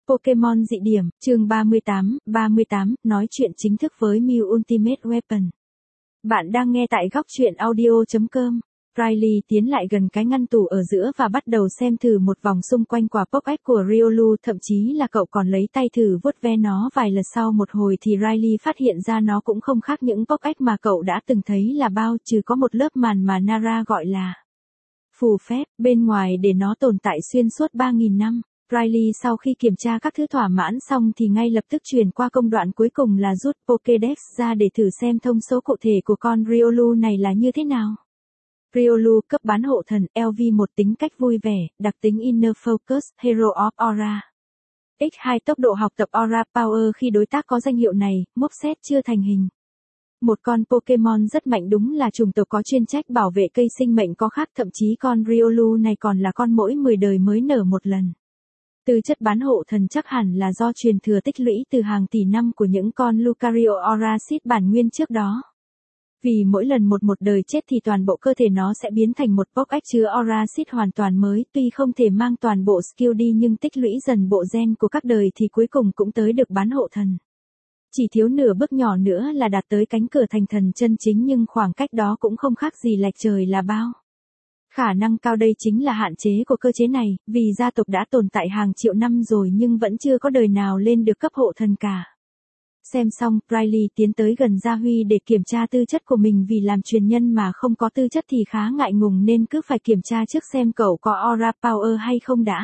Pokémon dị điểm, chương 38, nói chuyện chính thức với Mew Ultimate Weapon. Bạn đang nghe tại góc truyện audio.com. Riley tiến lại gần cái ngăn tủ ở giữa và bắt đầu xem thử một vòng xung quanh quả Pokédex của Riolu, thậm chí là cậu còn lấy tay thử vuốt ve nó vài lần. Sau một hồi thì Riley phát hiện ra nó cũng không khác những Pokédex mà cậu đã từng thấy là bao, trừ có một lớp màn mà Nara gọi là phù phép bên ngoài để nó tồn tại xuyên suốt 3.000 năm. Riley sau khi kiểm tra các thứ thỏa mãn xong thì ngay lập tức chuyển qua công đoạn cuối cùng là rút Pokédex ra để thử xem thông số cụ thể của con Riolu này là như thế nào. Riolu cấp bán hộ thần, LV1 tính cách vui vẻ, đặc tính Inner Focus, Hero of Aura. X2 tốc độ học tập Aura Power khi đối tác có danh hiệu này, Moveset chưa thành hình. Một con Pokémon rất mạnh, đúng là chủng tộc có chuyên trách bảo vệ cây sinh mệnh có khác, thậm chí con Riolu này còn là con mỗi 10 đời mới nở một lần. Tư chất bán hộ thần chắc hẳn là do truyền thừa tích lũy từ hàng tỷ năm của những con Lucario Auracid bản nguyên trước đó. Vì mỗi lần một đời chết thì toàn bộ cơ thể nó sẽ biến thành một Pokédex chứa Auracid hoàn toàn mới, tuy không thể mang toàn bộ skill đi nhưng tích lũy dần bộ gen của các đời thì cuối cùng cũng tới được bán hộ thần. Chỉ thiếu nửa bước nhỏ nữa là đạt tới cánh cửa thành thần chân chính, nhưng khoảng cách đó cũng không khác gì lệch trời là bao. Khả năng cao đây chính là hạn chế của cơ chế này, vì gia tộc đã tồn tại hàng triệu năm rồi nhưng vẫn chưa có đời nào lên được cấp hộ thần cả. Xem xong, Riley tiến tới gần Gia Huy để kiểm tra tư chất của mình, vì làm truyền nhân mà không có tư chất thì khá ngại ngùng nên cứ phải kiểm tra trước xem cậu có Aura Power hay không đã.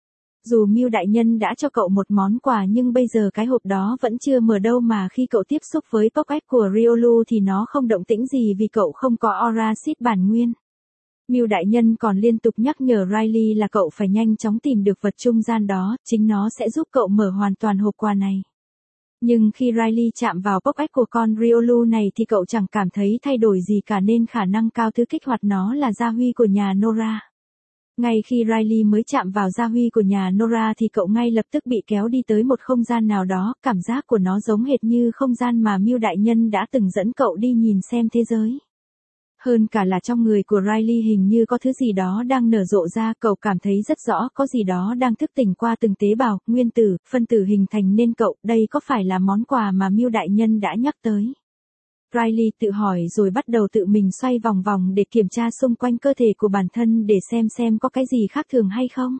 Dù Mew đại nhân đã cho cậu một món quà nhưng bây giờ cái hộp đó vẫn chưa mở đâu, mà khi cậu tiếp xúc với Pokédex của Riolu thì nó không động tĩnh gì vì cậu không có Auracid bản nguyên. Mew đại nhân còn liên tục nhắc nhở Riley là cậu phải nhanh chóng tìm được vật trung gian đó, chính nó sẽ giúp cậu mở hoàn toàn hộp quà này. Nhưng khi Riley chạm vào Pokédex của con Riolu này thì cậu chẳng cảm thấy thay đổi gì cả, nên khả năng cao thứ kích hoạt nó là Gia Huy của nhà Nora. Ngay khi Riley mới chạm vào Gia Huy của nhà Nora thì cậu ngay lập tức bị kéo đi tới một không gian nào đó, cảm giác của nó giống hệt như không gian mà Mew đại nhân đã từng dẫn cậu đi nhìn xem thế giới. Hơn cả là trong người của Riley hình như có thứ gì đó đang nở rộ ra, cậu cảm thấy rất rõ có gì đó đang thức tỉnh qua từng tế bào, nguyên tử, phân tử hình thành nên cậu, đây có phải là món quà mà Mew đại nhân đã nhắc tới? Riley tự hỏi rồi bắt đầu tự mình xoay vòng vòng để kiểm tra xung quanh cơ thể của bản thân để xem có cái gì khác thường hay không.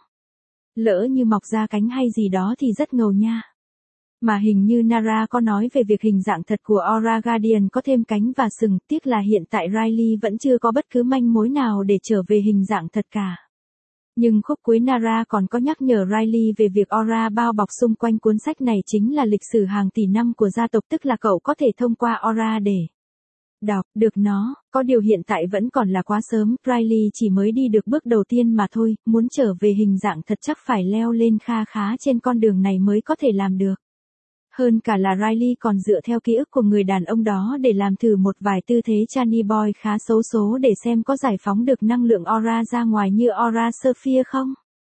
Lỡ như mọc ra cánh hay gì đó thì rất ngầu nha. Mà hình như Nara có nói về việc hình dạng thật của Aura Guardian có thêm cánh và sừng, tiếc là hiện tại Riley vẫn chưa có bất cứ manh mối nào để trở về hình dạng thật cả. Nhưng khúc cuối Nara còn có nhắc nhở Riley về việc Aura bao bọc xung quanh cuốn sách này chính là lịch sử hàng tỷ năm của gia tộc, tức là cậu có thể thông qua Aura để đọc được nó. Có điều hiện tại vẫn còn là quá sớm, Riley chỉ mới đi được bước đầu tiên mà thôi, muốn trở về hình dạng thật chắc phải leo lên kha khá trên con đường này mới có thể làm được. Hơn cả là Riley còn dựa theo ký ức của người đàn ông đó để làm thử một vài tư thế Chani Boy khá xấu số để xem có giải phóng được năng lượng Aura ra ngoài như Aura Sphere không.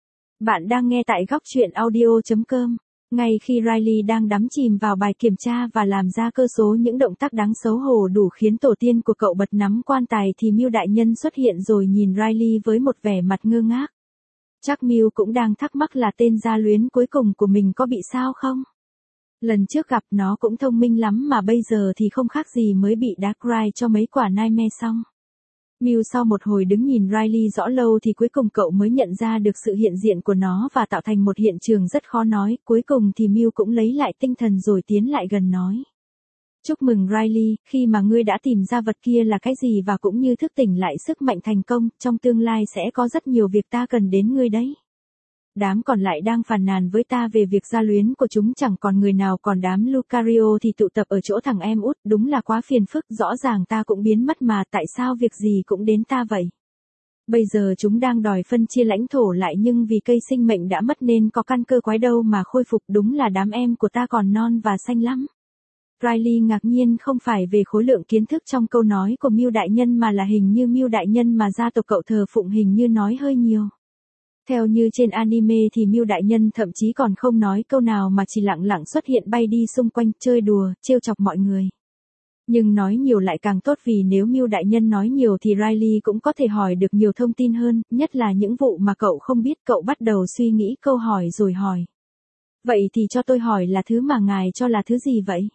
Bạn đang nghe tại góc truyện audio.com. Ngay khi Riley đang đắm chìm vào bài kiểm tra và làm ra cơ số những động tác đáng xấu hổ đủ khiến tổ tiên của cậu bật nắm quan tài thì Mew đại nhân xuất hiện rồi nhìn Riley với một vẻ mặt ngơ ngác. Chắc Mew cũng đang thắc mắc là tên gia luyến cuối cùng của mình có bị sao không? Lần trước gặp nó cũng thông minh lắm mà bây giờ thì không khác gì mới bị Darkrai cho mấy quả Nightmare xong. Mew sau một hồi đứng nhìn Riley rõ lâu thì cuối cùng cậu mới nhận ra được sự hiện diện của nó và tạo thành một hiện trường rất khó nói, cuối cùng thì Mew cũng lấy lại tinh thần rồi tiến lại gần nói. Chúc mừng Riley, khi mà ngươi đã tìm ra vật kia là cái gì và cũng như thức tỉnh lại sức mạnh thành công, trong tương lai sẽ có rất nhiều việc ta cần đến ngươi đấy. Đám còn lại đang phàn nàn với ta về việc gia luyến của chúng chẳng còn người nào, còn đám Lucario thì tụ tập ở chỗ thằng em út, đúng là quá phiền phức, rõ ràng ta cũng biến mất mà tại sao việc gì cũng đến ta vậy. Bây giờ chúng đang đòi phân chia lãnh thổ lại nhưng vì cây sinh mệnh đã mất nên có căn cơ quái đâu mà khôi phục, đúng là đám em của ta còn non và xanh lắm. Riley ngạc nhiên không phải về khối lượng kiến thức trong câu nói của Mew đại nhân mà là hình như Mew đại nhân mà gia tộc cậu thờ phụng hình như nói hơi nhiều. Theo như trên anime thì Mew đại nhân thậm chí còn không nói câu nào mà chỉ lặng lặng xuất hiện bay đi xung quanh, chơi đùa, trêu chọc mọi người. Nhưng nói nhiều lại càng tốt, vì nếu Mew đại nhân nói nhiều thì Riley cũng có thể hỏi được nhiều thông tin hơn, nhất là những vụ mà cậu không biết. Cậu bắt đầu suy nghĩ câu hỏi rồi hỏi. Vậy thì cho tôi hỏi là thứ mà ngài cho là thứ gì vậy?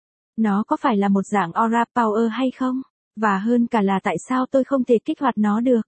Nó có phải là một dạng aura power hay không? Và hơn cả là tại sao tôi không thể kích hoạt nó được?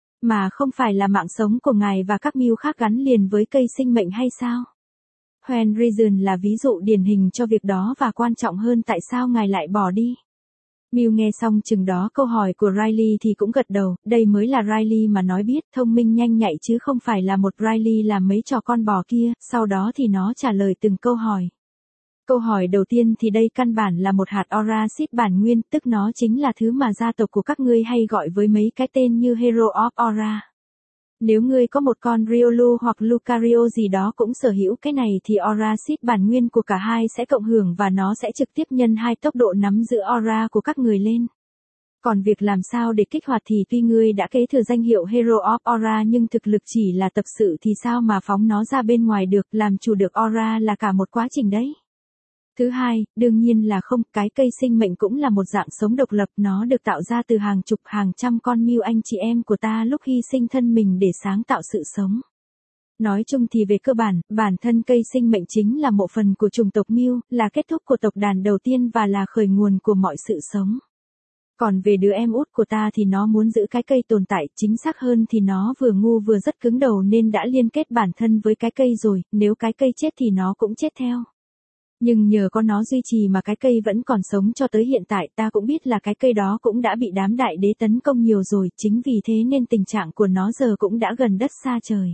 Mà không phải là mạng sống của ngài và các mưu khác gắn liền với cây sinh mệnh hay sao? When Reason là ví dụ điển hình cho việc đó và quan trọng hơn tại sao ngài lại bỏ đi. Miu nghe xong chừng đó câu hỏi của Riley thì cũng gật đầu, đây mới là Riley mà nói biết, thông minh nhanh nhạy chứ không phải là một Riley làm mấy trò con bò kia, sau đó thì nó trả lời từng câu hỏi. Câu hỏi đầu tiên thì đây căn bản là một hạt aura xít bản nguyên, tức nó chính là thứ mà gia tộc của các ngươi hay gọi với mấy cái tên như Hero of Aura. Nếu ngươi có một con Riolu hoặc Lucario gì đó cũng sở hữu cái này thì aura xít bản nguyên của cả hai sẽ cộng hưởng và nó sẽ trực tiếp nhân 2 tốc độ nắm giữ aura của các người lên. Còn việc làm sao để kích hoạt thì tuy ngươi đã kế thừa danh hiệu Hero of Aura nhưng thực lực chỉ là tập sự thì sao mà phóng nó ra bên ngoài được, làm chủ được aura là cả một quá trình đấy. Thứ hai, đương nhiên là không, cái cây sinh mệnh cũng là một dạng sống độc lập, nó được tạo ra từ hàng chục hàng trăm con Miu anh chị em của ta lúc hy sinh thân mình để sáng tạo sự sống. Nói chung thì về cơ bản, bản thân cây sinh mệnh chính là một phần của chủng tộc Miu, là kết thúc của tộc đàn đầu tiên và là khởi nguồn của mọi sự sống. Còn về đứa em út của ta thì nó muốn giữ cái cây tồn tại, chính xác hơn thì nó vừa ngu vừa rất cứng đầu nên đã liên kết bản thân với cái cây rồi, nếu cái cây chết thì nó cũng chết theo. Nhưng nhờ có nó duy trì mà cái cây vẫn còn sống cho tới hiện tại, ta cũng biết là cái cây đó cũng đã bị đám đại đế tấn công nhiều rồi, chính vì thế nên tình trạng của nó giờ cũng đã gần đất xa trời.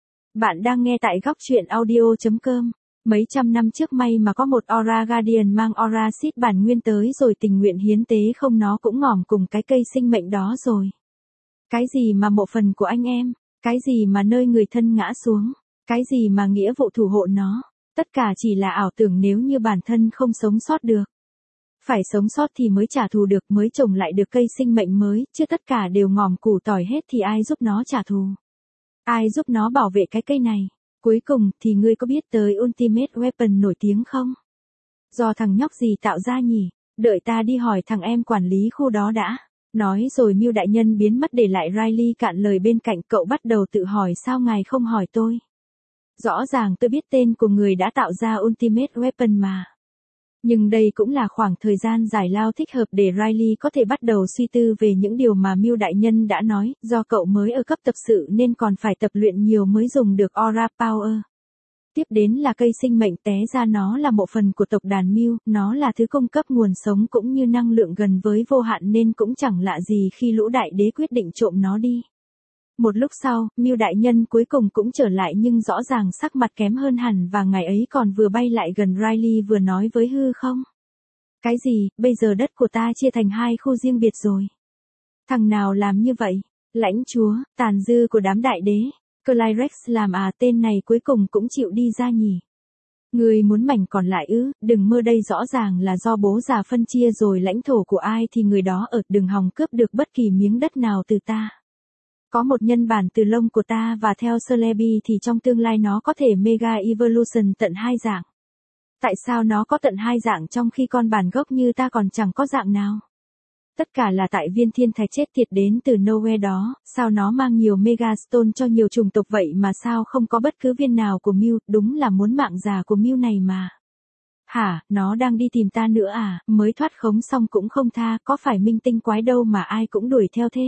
Bạn đang nghe tại góc truyện audio.com. Mấy trăm năm trước may mà có một Aura Guardian mang Aura Seed bản nguyên tới rồi tình nguyện hiến tế, không nó cũng ngỏm cùng cái cây sinh mệnh đó rồi. Cái gì mà mộ phần của anh em, cái gì mà nơi người thân ngã xuống, cái gì mà nghĩa vụ thủ hộ nó. Tất cả chỉ là ảo tưởng nếu như bản thân không sống sót được. Phải sống sót thì mới trả thù được, mới trồng lại được cây sinh mệnh mới, chứ tất cả đều ngòm củ tỏi hết thì ai giúp nó trả thù? Ai giúp nó bảo vệ cái cây này? Cuối cùng thì ngươi có biết tới Ultimate Weapon nổi tiếng không? Do thằng nhóc gì tạo ra nhỉ? Đợi ta đi hỏi thằng em quản lý khu đó đã. Nói rồi Miu đại nhân biến mất để lại Riley cạn lời bên cạnh, cậu bắt đầu tự hỏi sao ngài không hỏi tôi? Rõ ràng tôi biết tên của người đã tạo ra Ultimate Weapon mà. Nhưng đây cũng là khoảng thời gian giải lao thích hợp để Riley có thể bắt đầu suy tư về những điều mà Miu đại nhân đã nói, do cậu mới ở cấp tập sự nên còn phải tập luyện nhiều mới dùng được Aura Power. Tiếp đến là cây sinh mệnh, té ra nó là một phần của tộc đàn Miu, nó là thứ cung cấp nguồn sống cũng như năng lượng gần với vô hạn nên cũng chẳng lạ gì khi lũ đại đế quyết định trộm nó đi. Một lúc sau, Miu đại nhân cuối cùng cũng trở lại nhưng rõ ràng sắc mặt kém hơn hẳn và ngày ấy còn vừa bay lại gần Riley vừa nói với hư không. Cái gì, bây giờ đất của ta chia thành 2 khu riêng biệt rồi. Thằng nào làm như vậy? Lãnh chúa, tàn dư của đám đại đế. Clyrex làm à, tên này cuối cùng cũng chịu đi ra nhỉ. Người muốn mảnh còn lại ư, đừng mơ, đây rõ ràng là do bố già phân chia rồi, lãnh thổ của ai thì người đó ở, đừng hòng cướp được bất kỳ miếng đất nào từ ta. Có một nhân bản từ lông của ta và theo Celebi thì trong tương lai nó có thể Mega Evolution tận 2 dạng. Tại sao nó có tận 2 dạng trong khi con bản gốc như ta còn chẳng có dạng nào? Tất cả là tại viên thiên thạch chết tiệt đến từ nowhere đó, sao nó mang nhiều Mega Stone cho nhiều chủng tộc vậy mà sao không có bất cứ viên nào của Miu, đúng là muốn mạng già của Miu này mà. Hả, nó đang đi tìm ta nữa à, mới thoát khống xong cũng không tha, có phải minh tinh quái đâu mà ai cũng đuổi theo thế.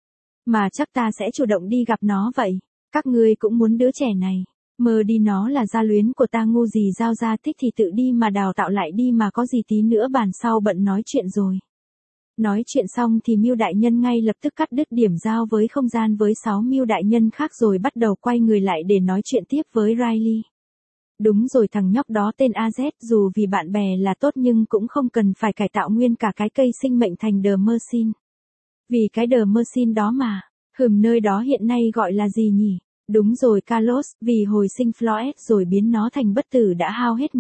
Mà chắc ta sẽ chủ động đi gặp nó vậy. Các ngươi cũng muốn đứa trẻ này. Mơ đi, nó là gia luyến của ta, ngu gì giao ra, thích thì tự đi mà đào tạo lại đi mà, có gì tí nữa bàn sau bận nói chuyện rồi. Nói chuyện xong thì Miu đại nhân ngay lập tức cắt đứt điểm giao với không gian với 6 Miu đại nhân khác rồi bắt đầu quay người lại để nói chuyện tiếp với Riley. Đúng rồi, thằng nhóc đó tên AZ, dù vì bạn bè là tốt nhưng cũng không cần phải cải tạo nguyên cả cái cây sinh mệnh thành The Machine. Vì cái The Machine đó mà, nơi đó hiện nay gọi là gì nhỉ? Đúng rồi, Carlos, vì hồi sinh Floyd rồi biến nó thành bất tử đã hao hết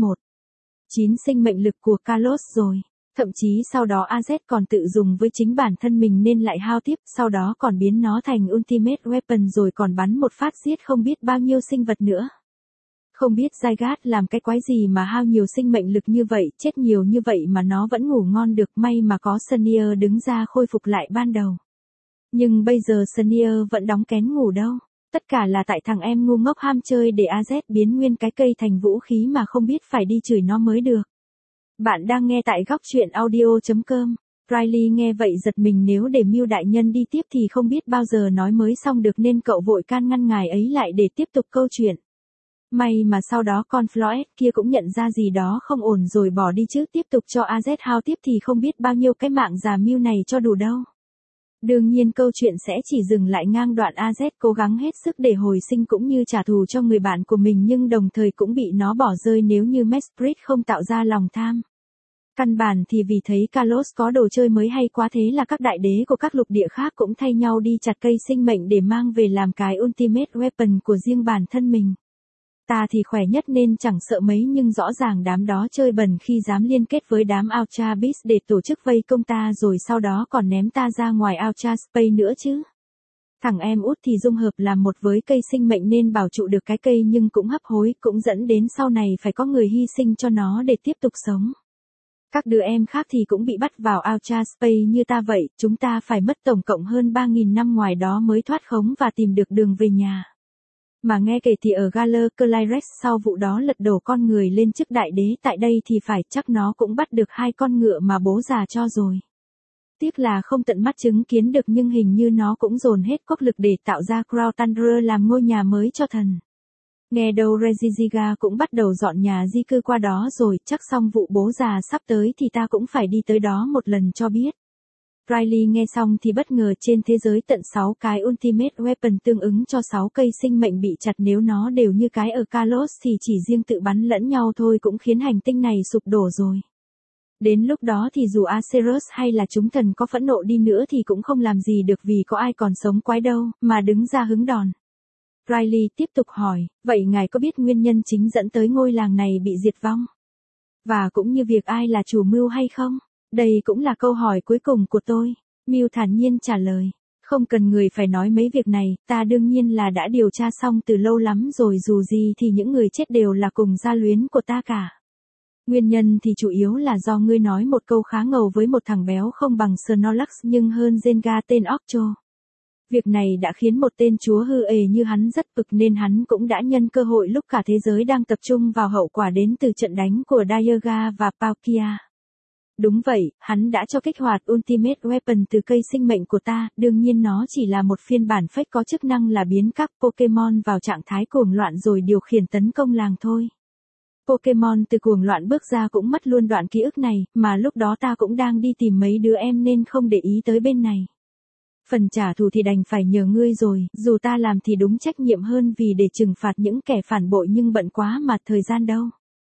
9 sinh mệnh lực của Carlos rồi. Thậm chí sau đó AZ còn tự dùng với chính bản thân mình nên lại hao tiếp, sau đó còn biến nó thành Ultimate Weapon rồi còn bắn một phát giết không biết bao nhiêu sinh vật nữa. Không biết Zygarde làm cái quái gì mà hao nhiều sinh mệnh lực như vậy, chết nhiều như vậy mà nó vẫn ngủ ngon được, may mà có Senior đứng ra khôi phục lại ban đầu. Nhưng bây giờ Senior vẫn đóng kén ngủ đâu. Tất cả là tại thằng em ngu ngốc ham chơi để AZ biến nguyên cái cây thành vũ khí mà không biết phải đi chửi nó mới được. Bạn đang nghe tại góc chuyện audio.com. Riley nghe vậy giật mình, nếu để Mew đại nhân đi tiếp thì không biết bao giờ nói mới xong được, nên cậu vội can ngăn ngài ấy lại để tiếp tục câu chuyện. May mà sau đó con Floyd kia cũng nhận ra gì đó không ổn rồi bỏ đi, chứ tiếp tục cho AZ hao tiếp thì không biết bao nhiêu cái mạng già Mew này cho đủ đâu. Đương nhiên câu chuyện sẽ chỉ dừng lại ngang đoạn AZ cố gắng hết sức để hồi sinh cũng như trả thù cho người bạn của mình, nhưng đồng thời cũng bị nó bỏ rơi nếu như Mesprit không tạo ra lòng tham. Căn bản thì vì thấy Carlos có đồ chơi mới hay quá, thế là các đại đế của các lục địa khác cũng thay nhau đi chặt cây sinh mệnh để mang về làm cái ultimate weapon của riêng bản thân mình. Ta thì khỏe nhất nên chẳng sợ mấy, nhưng rõ ràng đám đó chơi bẩn khi dám liên kết với đám Ultra Beast để tổ chức vây công ta, rồi sau đó còn ném ta ra ngoài Ultra Space nữa chứ. Thằng em út thì dung hợp làm một với cây sinh mệnh nên bảo trụ được cái cây, nhưng cũng hấp hối, cũng dẫn đến sau này phải có người hy sinh cho nó để tiếp tục sống. Các đứa em khác thì cũng bị bắt vào Ultra Space như ta vậy, chúng ta phải mất tổng cộng hơn 3.000 năm ngoài đó mới thoát khống và tìm được đường về nhà. Mà nghe kể thì ở Galer Clairex sau vụ đó lật đổ con người lên chức đại đế tại đây thì phải chắc nó cũng bắt được 2 con ngựa mà bố già cho rồi. Tiếc là không tận mắt chứng kiến được, nhưng hình như nó cũng dồn hết quốc lực để tạo ra Crown Tundra làm ngôi nhà mới cho thần. Nghe đâu Regigiga cũng bắt đầu dọn nhà di cư qua đó rồi, chắc xong vụ bố già sắp tới thì ta cũng phải đi tới đó một lần cho biết. Riley nghe xong thì bất ngờ, trên thế giới tận 6 cái ultimate weapon tương ứng cho 6 cây sinh mệnh bị chặt, nếu nó đều như cái ở Carlos thì chỉ riêng tự bắn lẫn nhau thôi cũng khiến hành tinh này sụp đổ rồi. Đến lúc đó thì dù Acerus hay là chúng thần có phẫn nộ đi nữa thì cũng không làm gì được, vì có ai còn sống quái đâu mà đứng ra hứng đòn. Riley tiếp tục hỏi, vậy ngài có biết nguyên nhân chính dẫn tới ngôi làng này bị diệt vong? Và cũng như việc ai là chủ mưu hay không? Đây cũng là câu hỏi cuối cùng của tôi. Mew thản nhiên trả lời. Không cần người phải nói mấy việc này, ta đương nhiên là đã điều tra xong từ lâu lắm rồi, dù gì thì những người chết đều là cùng gia luyến của ta cả. Nguyên nhân thì chủ yếu là do ngươi nói một câu khá ngầu với một thằng béo không bằng Snorlax nhưng hơn Zenga tên Octo. Việc này đã khiến một tên chúa hư ề như hắn rất bực, nên hắn cũng đã nhân cơ hội lúc cả thế giới đang tập trung vào hậu quả đến từ trận đánh của Dialga và Palkia. Đúng vậy, hắn đã cho kích hoạt Ultimate Weapon từ cây sinh mệnh của ta, đương nhiên nó chỉ là một phiên bản fake có chức năng là biến các Pokémon vào trạng thái cuồng loạn rồi điều khiển tấn công làng thôi. Pokémon từ cuồng loạn bước ra cũng mất luôn đoạn ký ức này, mà lúc đó ta cũng đang đi tìm mấy đứa em nên không để ý tới bên này. Phần trả thù thì đành phải nhờ ngươi rồi, dù ta làm thì đúng trách nhiệm hơn vì để trừng phạt những kẻ phản bội, nhưng bận quá mà thời gian đâu.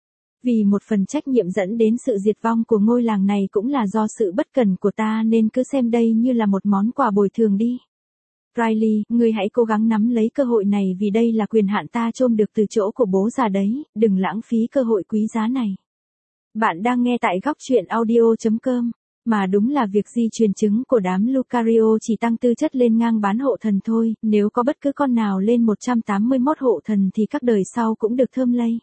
Vì một phần trách nhiệm dẫn đến sự diệt vong của ngôi làng này cũng là do sự bất cẩn của ta, nên cứ xem đây như là một món quà bồi thường đi. Riley, ngươi hãy cố gắng nắm lấy cơ hội này, vì đây là quyền hạn ta trôm được từ chỗ của bố già đấy, đừng lãng phí cơ hội quý giá này. Bạn đang nghe tại góc chuyện audio.com. Mà đúng là việc di truyền chứng của đám Lucario chỉ tăng tư chất lên ngang bán hộ thần thôi, nếu có bất cứ con nào lên 181 hộ thần thì các đời sau cũng được thơm lây.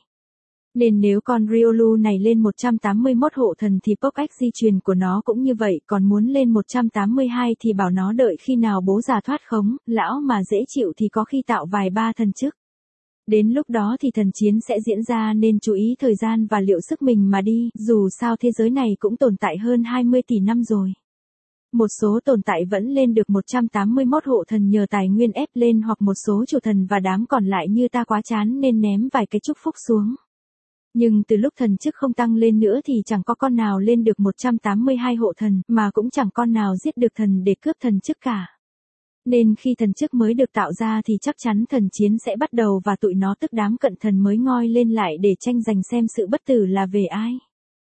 Nên nếu con Riolu này lên 181 hộ thần thì Pokex di truyền của nó cũng như vậy, còn muốn lên 182 thì bảo nó đợi khi nào bố già thoát khống, lão mà dễ chịu thì có khi tạo vài ba thần chức. Đến lúc đó thì thần chiến sẽ diễn ra, nên chú ý thời gian và liệu sức mình mà đi, dù sao thế giới này cũng tồn tại hơn 20 tỷ năm rồi. Một số tồn tại vẫn lên được 181 hộ thần nhờ tài nguyên ép lên, hoặc một số chủ thần và đám còn lại như ta quá chán nên ném vài cái chúc phúc xuống. Nhưng từ lúc thần chức không tăng lên nữa thì chẳng có con nào lên được 182 hộ thần, mà cũng chẳng con nào giết được thần để cướp thần chức cả. Nên khi thần chức mới được tạo ra thì chắc chắn thần chiến sẽ bắt đầu, và tụi nó tức đám cận thần mới ngoi lên lại để tranh giành xem sự bất tử là về ai.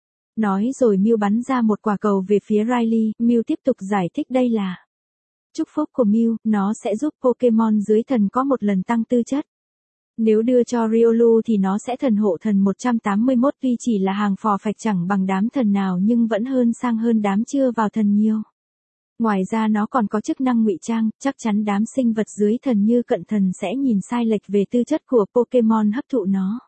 Nói rồi Mew bắn ra một quả cầu về phía Riley. Mew tiếp tục giải thích đây là chúc phúc của Mew, nó sẽ giúp Pokemon dưới thần có một lần tăng tư chất. Nếu đưa cho Riolu thì nó sẽ thần hộ thần 181, tuy chỉ là hàng phò phạch chẳng bằng đám thần nào nhưng vẫn hơn sang hơn đám chưa vào thần nhiều. Ngoài ra nó còn có chức năng ngụy trang, chắc chắn đám sinh vật dưới thần như cận thần sẽ nhìn sai lệch về tư chất của Pokemon hấp thụ nó.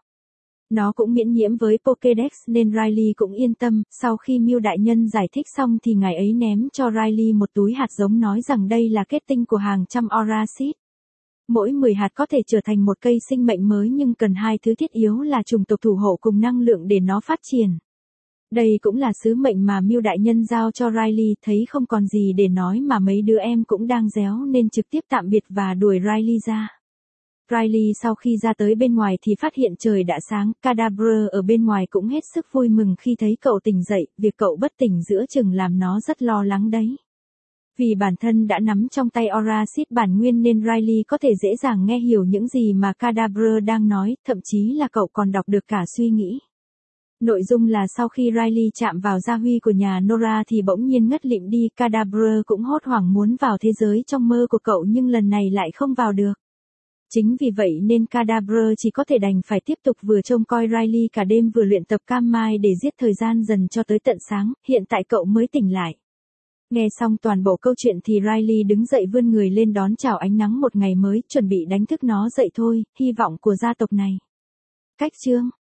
Nó cũng miễn nhiễm với Pokédex nên Riley cũng yên tâm. Sau khi Mew đại nhân giải thích xong thì ngài ấy ném cho Riley một túi hạt giống, nói rằng đây là kết tinh của hàng trăm Aura Seed. Mỗi 10 hạt có thể trở thành một cây sinh mệnh mới nhưng cần hai thứ thiết yếu là chủng tộc thủ hộ cùng năng lượng để nó phát triển. Đây cũng là sứ mệnh mà Mill đại nhân giao cho Riley, thấy không còn gì để nói mà mấy đứa em cũng đang réo nên trực tiếp tạm biệt và đuổi Riley ra. Riley sau khi ra tới bên ngoài thì phát hiện trời đã sáng, Kadabra ở bên ngoài cũng hết sức vui mừng khi thấy cậu tỉnh dậy, việc cậu bất tỉnh giữa chừng làm nó rất lo lắng đấy. Vì bản thân đã nắm trong tay Aura Seed bản nguyên nên Riley có thể dễ dàng nghe hiểu những gì mà Kadabra đang nói, thậm chí là cậu còn đọc được cả suy nghĩ. Nội dung là sau khi Riley chạm vào gia huy của nhà Nora thì bỗng nhiên ngất lịm đi, Kadabra cũng hốt hoảng muốn vào thế giới trong mơ của cậu nhưng lần này lại không vào được. Chính vì vậy nên Kadabra chỉ có thể đành phải tiếp tục vừa trông coi Riley cả đêm vừa luyện tập cam mai để giết thời gian dần cho tới tận sáng, hiện tại cậu mới tỉnh lại. Nghe xong toàn bộ câu chuyện thì Riley đứng dậy vươn người lên đón chào ánh nắng một ngày mới, chuẩn bị đánh thức nó dậy thôi, hy vọng của gia tộc này. Cách chương